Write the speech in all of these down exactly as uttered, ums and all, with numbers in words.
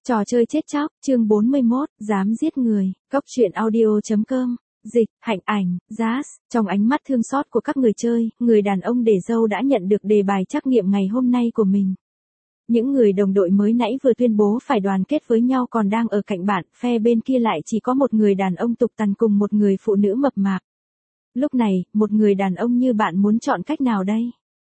Trò chơi chết chóc, chương bốn mươi mốt, dám giết người, Cốc truyện audio.com, dịch, hạnh ảnh, Jazz, trong ánh mắt thương xót của các người chơi, người đàn ông để dâu đã nhận được đề bài trắc nghiệm ngày hôm nay của mình. Những người đồng đội mới nãy vừa tuyên bố phải đoàn kết với nhau còn đang ở cạnh bạn, phe bên kia lại chỉ có một người đàn ông tục tằn cùng một người phụ nữ mập mạp. Lúc này, một người đàn ông như bạn muốn chọn cách nào đây?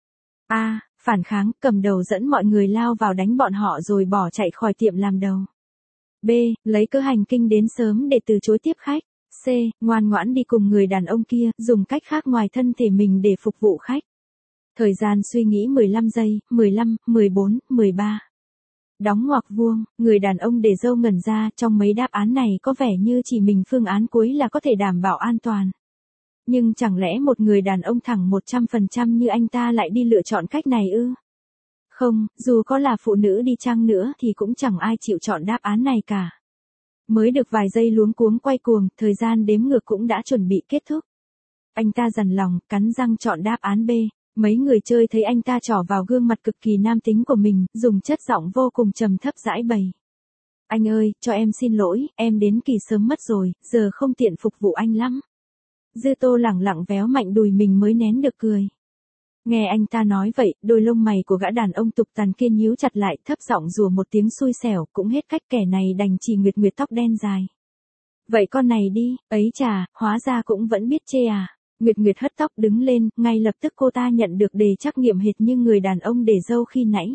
A. Phản kháng, cầm đầu dẫn mọi người lao vào đánh bọn họ rồi bỏ chạy khỏi tiệm làm đầu. B. Lấy cớ hành kinh đến sớm để từ chối tiếp khách. C. Ngoan ngoãn đi cùng người đàn ông kia, dùng cách khác ngoài thân thể mình để phục vụ khách. Thời gian suy nghĩ mười lăm giây, mười lăm, mười bốn, mười ba. Đóng ngoặc vuông, người đàn ông để dâu ngẩn ra, trong mấy đáp án này có vẻ như chỉ mình phương án cuối là có thể đảm bảo an toàn. Nhưng chẳng lẽ một người đàn ông thẳng một trăm phần trăm như anh ta lại đi lựa chọn cách này ư? Không, dù có là phụ nữ đi chăng nữa thì cũng chẳng ai chịu chọn đáp án này cả. Mới được vài giây luống cuống quay cuồng, thời gian đếm ngược cũng đã chuẩn bị kết thúc. Anh ta dằn lòng, cắn răng chọn đáp án B. Mấy người chơi thấy anh ta trỏ vào gương mặt cực kỳ nam tính của mình, dùng chất giọng vô cùng trầm thấp giãi bày. Anh ơi, cho em xin lỗi, em đến kỳ sớm mất rồi, giờ không tiện phục vụ anh lắm. Dư Tô lẳng lặng véo mạnh đùi mình mới nén được cười. Nghe anh ta nói vậy, đôi lông mày của gã đàn ông tục tằn kia nhíu chặt lại, thấp giọng rủa một tiếng xui xẻo, cũng hết cách, kẻ này đành chỉ nguyệt nguyệt tóc đen dài. Vậy con này đi, ấy chà, hóa ra cũng vẫn biết chê à. Nguyệt Nguyệt hất tóc đứng lên, ngay lập tức cô ta nhận được đề trắc nghiệm hệt như người đàn ông để dâu khi nãy.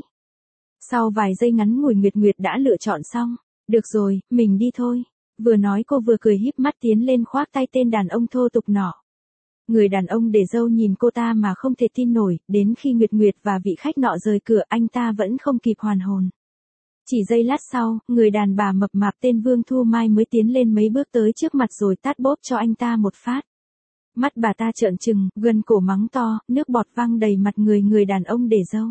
Sau vài giây ngắn ngủi Nguyệt Nguyệt đã lựa chọn xong. Được rồi, mình đi thôi. Vừa nói cô vừa cười híp mắt tiến lên khoác tay tên đàn ông thô tục nọ. Người đàn ông để dâu nhìn cô ta mà không thể tin nổi, đến khi Nguyệt Nguyệt và vị khách nọ rời cửa anh ta vẫn không kịp hoàn hồn. Chỉ giây lát sau, người đàn bà mập mạp tên Vương Thu Mai mới tiến lên mấy bước tới trước mặt rồi tát bốp cho anh ta một phát. Mắt bà ta trợn trừng, gần cổ mắng to, nước bọt văng đầy mặt người người đàn ông để dâu.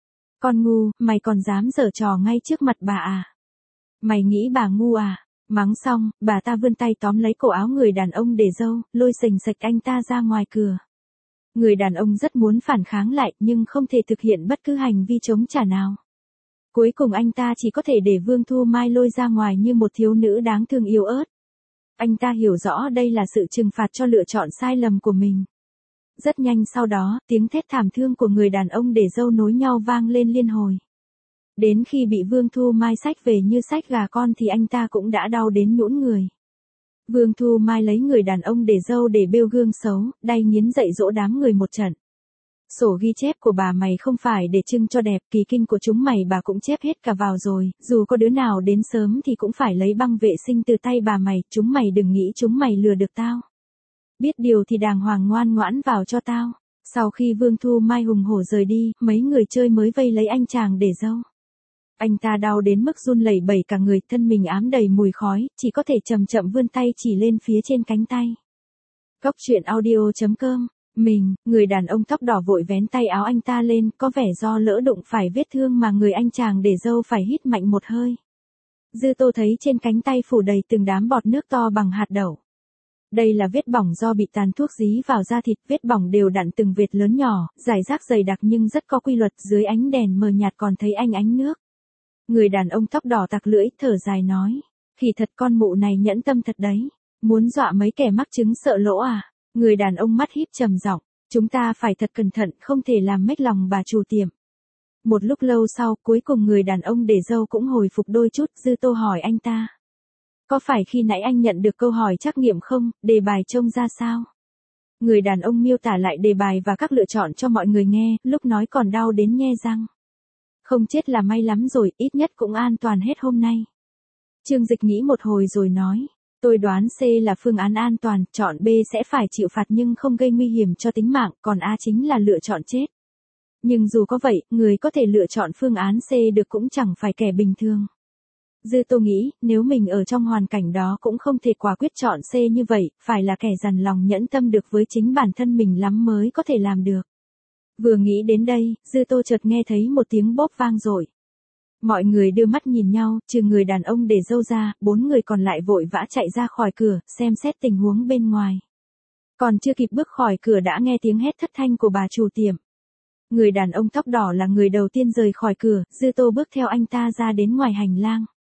Con ngu, mày còn dám giở trò ngay trước mặt bà à? Mày nghĩ bà ngu à? Mắng xong, bà ta vươn tay tóm lấy cổ áo người đàn ông để dâu, lôi sềnh sạch anh ta ra ngoài cửa. Người đàn ông rất muốn phản kháng lại nhưng không thể thực hiện bất cứ hành vi chống trả nào. Cuối cùng anh ta chỉ có thể để Vương Thu Mai lôi ra ngoài như một thiếu nữ đáng thương yếu ớt. Anh ta hiểu rõ đây là sự trừng phạt cho lựa chọn sai lầm của mình. Rất nhanh sau đó, tiếng thét thảm thương của người đàn ông để dâu nối nhau vang lên liên hồi. Đến khi bị Vương Thu Mai xách về như xách gà con thì anh ta cũng đã đau đến nhũn người. Vương Thu Mai lấy người đàn ông để dâu để bêu gương xấu, đay nghiến dạy dỗ đám người một trận. Sổ ghi chép của bà mày không phải để trưng cho đẹp, kỳ kinh của chúng mày bà cũng chép hết cả vào rồi, dù có đứa nào đến sớm thì cũng phải lấy băng vệ sinh từ tay bà mày, chúng mày đừng nghĩ chúng mày lừa được tao. Biết điều thì đàng hoàng ngoan ngoãn vào cho tao. Sau khi Vương Thu Mai hùng hổ rời đi, mấy người chơi mới vây lấy anh chàng để dâu. Anh ta đau đến mức run lẩy bẩy cả người, thân mình ám đầy mùi khói, chỉ có thể chậm chậm vươn tay chỉ lên phía trên cánh tay. Cốc truyện audio.com. Mình, người đàn ông tóc đỏ vội vén tay áo anh ta lên, có vẻ do lỡ đụng phải vết thương mà người anh chàng để dâu phải hít mạnh một hơi. Dư Tô thấy trên cánh tay phủ đầy từng đám bọt nước to bằng hạt đậu. Đây là vết bỏng do bị tàn thuốc dí vào da thịt, vết bỏng đều đặn từng vệt lớn nhỏ, rải rác dày đặc nhưng rất có quy luật, dưới ánh đèn mờ nhạt còn thấy ánh ánh nước. Người đàn ông tóc đỏ tặc lưỡi, thở dài nói, thì thật con mụ này nhẫn tâm thật đấy, muốn dọa mấy kẻ mắc chứng sợ lỗ à? Người đàn ông mắt híp trầm giọng, chúng ta phải thật cẩn thận, không thể làm mếch lòng bà chủ tiệm. Một lúc lâu sau, cuối cùng người đàn ông để dâu cũng hồi phục đôi chút. Dư Tô hỏi anh ta, có phải khi nãy anh nhận được câu hỏi trắc nghiệm không, đề bài trông ra sao? Người đàn ông miêu tả lại đề bài và các lựa chọn cho mọi người nghe, lúc nói còn đau đến nhe răng. Không chết là may lắm rồi, ít nhất cũng an toàn hết hôm nay. Trương Dịch nghĩ một hồi rồi nói, tôi đoán C là phương án an toàn, chọn B sẽ phải chịu phạt nhưng không gây nguy hiểm cho tính mạng, còn A chính là lựa chọn chết. Nhưng dù có vậy, người có thể lựa chọn phương án C được cũng chẳng phải kẻ bình thường. Dư Tô nghĩ, nếu mình ở trong hoàn cảnh đó cũng không thể quả quyết chọn C như vậy, phải là kẻ dằn lòng nhẫn tâm được với chính bản thân mình lắm mới có thể làm được. Vừa nghĩ đến đây, Dư Tô chợt nghe thấy một tiếng bóp vang dội. Mọi người đưa mắt nhìn nhau, trừ người đàn ông để dâu ra, bốn người còn lại vội vã chạy ra khỏi cửa, xem xét tình huống bên ngoài. Còn chưa kịp bước khỏi cửa đã nghe tiếng hét thất thanh của bà chủ tiệm. Người đàn ông tóc đỏ là người đầu tiên rời khỏi cửa, Dư Tô bước theo anh ta ra đến ngoài hành lang.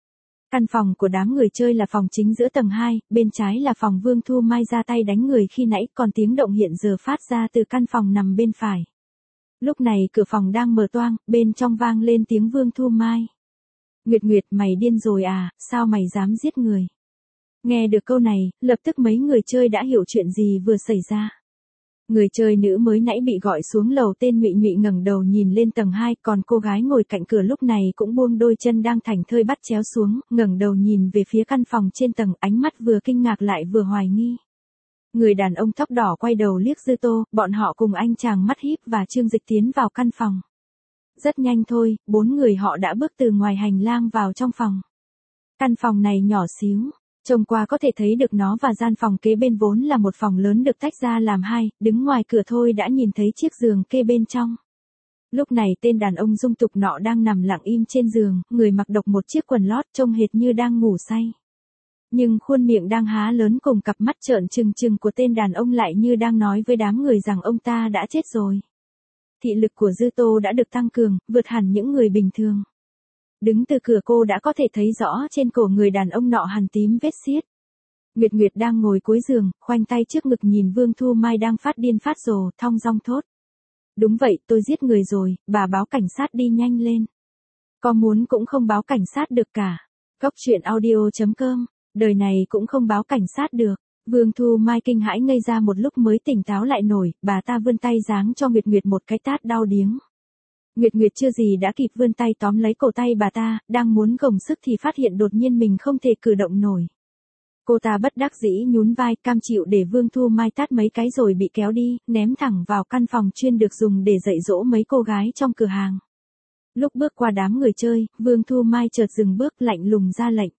Căn phòng của đám người chơi là phòng chính giữa tầng hai, bên trái là phòng Vương Thu Mai ra tay đánh người khi nãy, còn tiếng động hiện giờ phát ra từ căn phòng nằm bên phải. Lúc này cửa phòng đang mở toang, bên trong vang lên tiếng Vương Thu Mai. Nguyệt Nguyệt, mày điên rồi à, sao mày dám giết người? Nghe được câu này, lập tức mấy người chơi đã hiểu chuyện gì vừa xảy ra. Người chơi nữ mới nãy bị gọi xuống lầu tên Nhụy Nhụy ngẩng đầu nhìn lên tầng hai, còn cô gái ngồi cạnh cửa lúc này cũng buông đôi chân đang thảnh thơi bắt chéo xuống, ngẩng đầu nhìn về phía căn phòng trên tầng, ánh mắt vừa kinh ngạc lại vừa hoài nghi. Người đàn ông tóc đỏ quay đầu liếc Dư Tô, bọn họ cùng anh chàng mắt híp và Trương Dịch tiến vào căn phòng. Rất nhanh thôi, bốn người họ đã bước từ ngoài hành lang vào trong phòng. Căn phòng này nhỏ xíu. Trông qua có thể thấy được nó và gian phòng kế bên vốn là một phòng lớn được tách ra làm hai, đứng ngoài cửa thôi đã nhìn thấy chiếc giường kê bên trong. Lúc này tên đàn ông dung tục nọ đang nằm lặng im trên giường, người mặc độc một chiếc quần lót trông hệt như đang ngủ say. Nhưng khuôn miệng đang há lớn cùng cặp mắt trợn trừng trừng của tên đàn ông lại như đang nói với đám người rằng ông ta đã chết rồi. Thị lực của Dư Tô đã được tăng cường, vượt hẳn những người bình thường. Đứng từ cửa cô đã có thể thấy rõ trên cổ người đàn ông nọ hằn tím vết xiết. Nguyệt Nguyệt đang ngồi cuối giường, khoanh tay trước ngực nhìn Vương Thu Mai đang phát điên phát rồ, thong dong thốt. Đúng vậy, tôi giết người rồi, bà báo cảnh sát đi nhanh lên. Có muốn cũng không báo cảnh sát được cả. Góc truyện audio chấm com, đời này cũng không báo cảnh sát được. Vương Thu Mai kinh hãi ngây ra một lúc mới tỉnh táo lại nổi, bà ta vươn tay giáng cho Nguyệt Nguyệt một cái tát đau điếng. Nguyệt Nguyệt chưa gì đã kịp vươn tay tóm lấy cổ tay bà ta, đang muốn gồng sức thì phát hiện đột nhiên mình không thể cử động nổi. Cô ta bất đắc dĩ nhún vai, cam chịu để Vương Thu Mai tát mấy cái rồi bị kéo đi, ném thẳng vào căn phòng chuyên được dùng để dạy dỗ mấy cô gái trong cửa hàng. Lúc bước qua đám người chơi, Vương Thu Mai chợt dừng bước, lạnh lùng ra lệnh.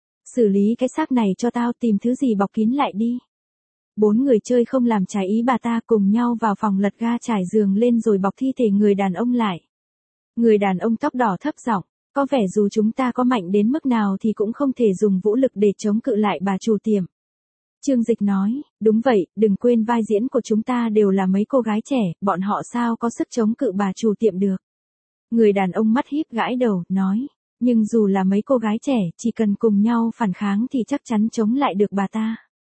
Xử lý cái xác này cho tao, tìm thứ gì bọc kín lại đi. Bốn người chơi không làm trái ý bà ta, cùng nhau vào phòng lật ga trải giường lên rồi bọc thi thể người đàn ông lại. Người đàn ông tóc đỏ thấp giọng, có vẻ dù chúng ta có mạnh đến mức nào thì cũng không thể dùng vũ lực để chống cự lại bà chủ tiệm. Trương Dịch nói, đúng vậy, đừng quên vai diễn của chúng ta đều là mấy cô gái trẻ, bọn họ sao có sức chống cự bà chủ tiệm được. Người đàn ông mắt híp gãi đầu, nói, nhưng dù là mấy cô gái trẻ, chỉ cần cùng nhau phản kháng thì chắc chắn chống lại được bà ta.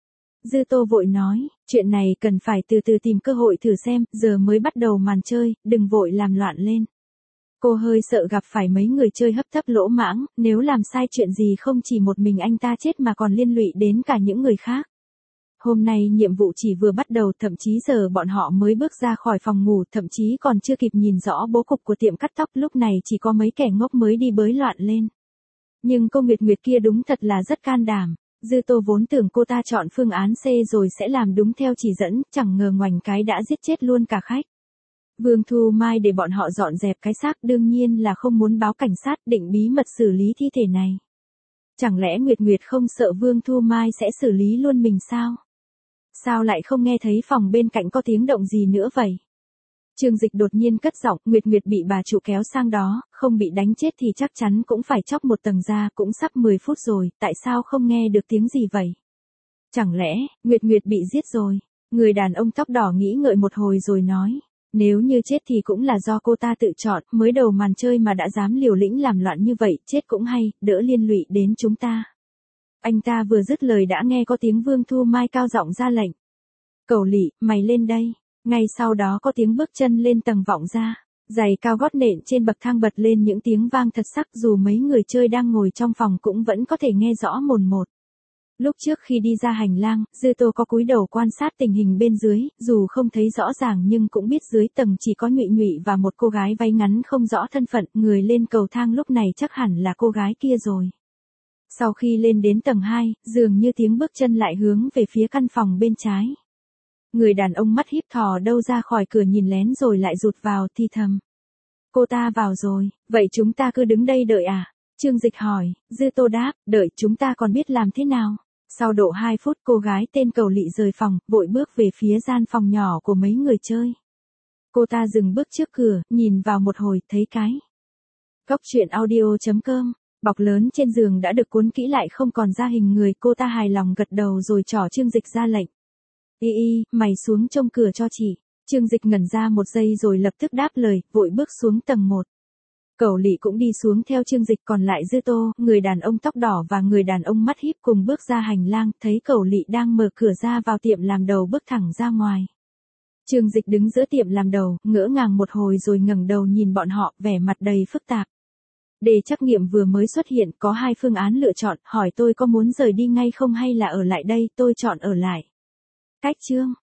Dư Tô vội nói, chuyện này cần phải từ từ tìm cơ hội thử xem, giờ mới bắt đầu màn chơi, đừng vội làm loạn lên. Cô hơi sợ gặp phải mấy người chơi hấp tấp lỗ mãng, nếu làm sai chuyện gì không chỉ một mình anh ta chết mà còn liên lụy đến cả những người khác. Hôm nay nhiệm vụ chỉ vừa bắt đầu, thậm chí giờ bọn họ mới bước ra khỏi phòng ngủ, thậm chí còn chưa kịp nhìn rõ bố cục của tiệm cắt tóc, lúc này chỉ có mấy kẻ ngốc mới đi bới loạn lên. Nhưng cô Nguyệt Nguyệt kia đúng thật là rất can đảm. Dư Tô vốn tưởng cô ta chọn phương án C rồi sẽ làm đúng theo chỉ dẫn, chẳng ngờ ngoảnh cái đã giết chết luôn cả khách. Vương Thu Mai để bọn họ dọn dẹp cái xác, đương nhiên là không muốn báo cảnh sát, định bí mật xử lý thi thể này. Chẳng lẽ Nguyệt Nguyệt không sợ Vương Thu Mai sẽ xử lý luôn mình sao? Sao lại không nghe thấy phòng bên cạnh có tiếng động gì nữa vậy? Trương Dịch đột nhiên cất giọng, Nguyệt Nguyệt bị bà chủ kéo sang đó, không bị đánh chết thì chắc chắn cũng phải chóc một tầng da, cũng sắp mười phút rồi, tại sao không nghe được tiếng gì vậy? Chẳng lẽ, Nguyệt Nguyệt bị giết rồi? Người đàn ông tóc đỏ nghĩ ngợi một hồi rồi nói, nếu như chết thì cũng là do cô ta tự chọn, mới đầu màn chơi mà đã dám liều lĩnh làm loạn như vậy, chết cũng hay, đỡ liên lụy đến chúng ta. Anh ta vừa dứt lời đã nghe có tiếng Vương Thu Mai cao giọng ra lệnh. Cẩu Lị, mày lên đây. Ngay sau đó có tiếng bước chân lên tầng vọng ra. Giày cao gót nện trên bậc thang bật lên những tiếng vang thật sắc, dù mấy người chơi đang ngồi trong phòng cũng vẫn có thể nghe rõ mồn một. Lúc trước khi đi ra hành lang, Dư Tô có cúi đầu quan sát tình hình bên dưới, dù không thấy rõ ràng nhưng cũng biết dưới tầng chỉ có Nhụy Nhụy và một cô gái váy ngắn không rõ thân phận, người lên cầu thang lúc này chắc hẳn là cô gái kia rồi. Sau khi lên đến tầng hai, dường như tiếng bước chân lại hướng về phía căn phòng bên trái. Người đàn ông mắt híp thò đâu ra khỏi cửa nhìn lén rồi lại rụt vào, thì thầm. Cô ta vào rồi, vậy chúng ta cứ đứng đây đợi à? Trương Dịch hỏi, Dư Tô đáp, đợi chúng ta còn biết làm thế nào? Sau độ hai phút cô gái tên Cẩu Lị rời phòng, vội bước về phía gian phòng nhỏ của mấy người chơi. Cô ta dừng bước trước cửa, nhìn vào một hồi, thấy cái. Góc truyện audio chấm com, bọc lớn trên giường đã được cuốn kỹ lại không còn ra hình người, cô ta hài lòng gật đầu rồi trỏ Trương Dịch ra lệnh. Y y, mày xuống trông cửa cho chị. Trương Dịch ngẩn ra một giây rồi lập tức đáp lời, vội bước xuống tầng một. Cẩu Lị cũng đi xuống theo Trương Dịch, còn lại Dư Tô, người đàn ông tóc đỏ và người đàn ông mắt híp cùng bước ra hành lang, thấy Cẩu Lị đang mở cửa ra vào tiệm làm đầu bước thẳng ra ngoài. Trương Dịch đứng giữa tiệm làm đầu, ngỡ ngàng một hồi rồi ngẩng đầu nhìn bọn họ, vẻ mặt đầy phức tạp. Đề trắc nghiệm vừa mới xuất hiện, có hai phương án lựa chọn, hỏi tôi có muốn rời đi ngay không hay là ở lại đây, tôi chọn ở lại. Cách chương